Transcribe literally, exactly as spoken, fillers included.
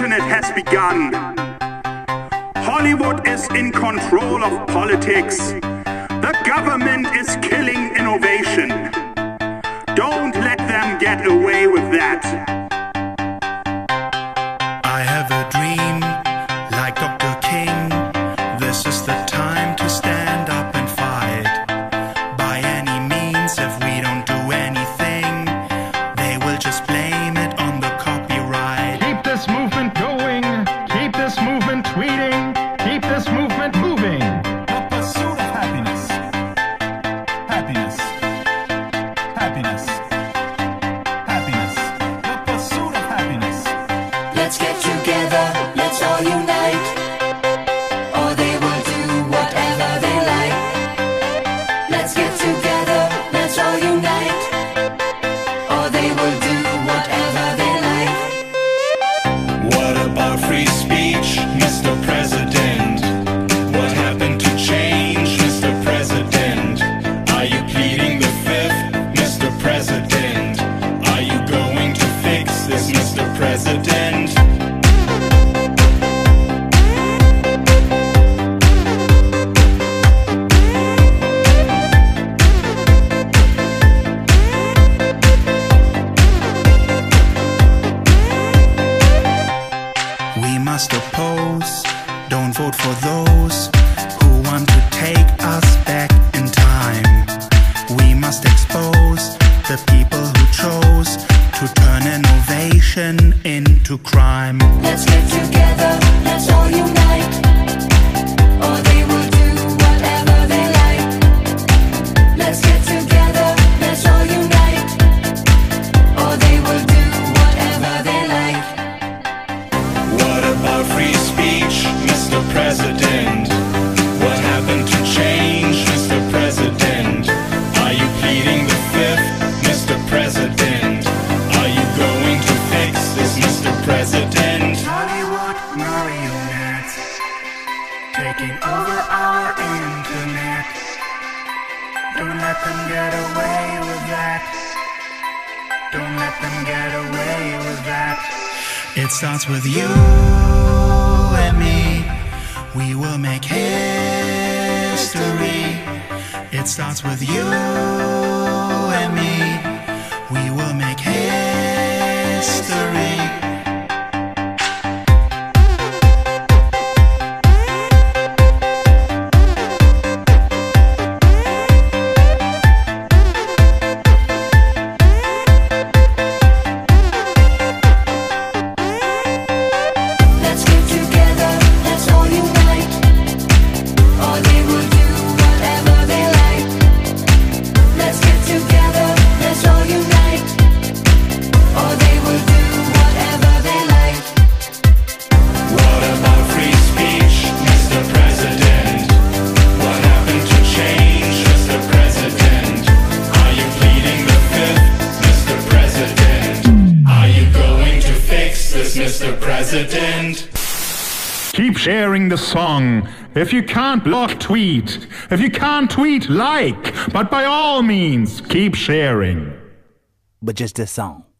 revolution, it has begun. Hollywood is in control of politics. The government is killing innovation. Don't let them get away with that. I have a dream, like Doctor King. This is the time to stand up and fight. By any means, if we don't do anything, they will just blame it on the copyright. Keep this movement going. Keep this movement tweeting. Keep this movement moving. The pursuit of happiness. Happiness. Happiness. Happiness. The pursuit of happiness. Let's get together, let's all unite, or they will do whatever they like. Let's get together, let's all unite, or they will do whatever they like. What about free speech, Mister President? What happened to change, Mister President? Are you pleading the fifth, Mister President? Are you going to fix this, Mister President? We must oppose, don't vote for those who want to take us back in time. We must expose the people who chose to turn innovation into crime. Let's get together, let's all unite, or they will do whatever they like. Let's get together, let's all unite, or they will do whatever they like. What about free speech, Mister President? What happened to change, Mister President? Are you pleading the fifth, Mister President? Are you going to fix this, Mister President? Hollywood marionettes taking over our internet. Don't let them get away with that. Don't let them get away with that. It starts with you and me. We will make history. It starts with you and me. We will make history. Let's get together, let's all unite, or they will do whatever they like. Let's get together, let's all unite, or they will do whatever they like. What about free speech, Mister President? What happened to change, Mister President? Are you pleading the fifth, Mister President? Are you going to fix this, Mister President? Keep sharing the song. If you can't block, tweet. If you can't tweet, like. But by all means, keep sharing. But just this song.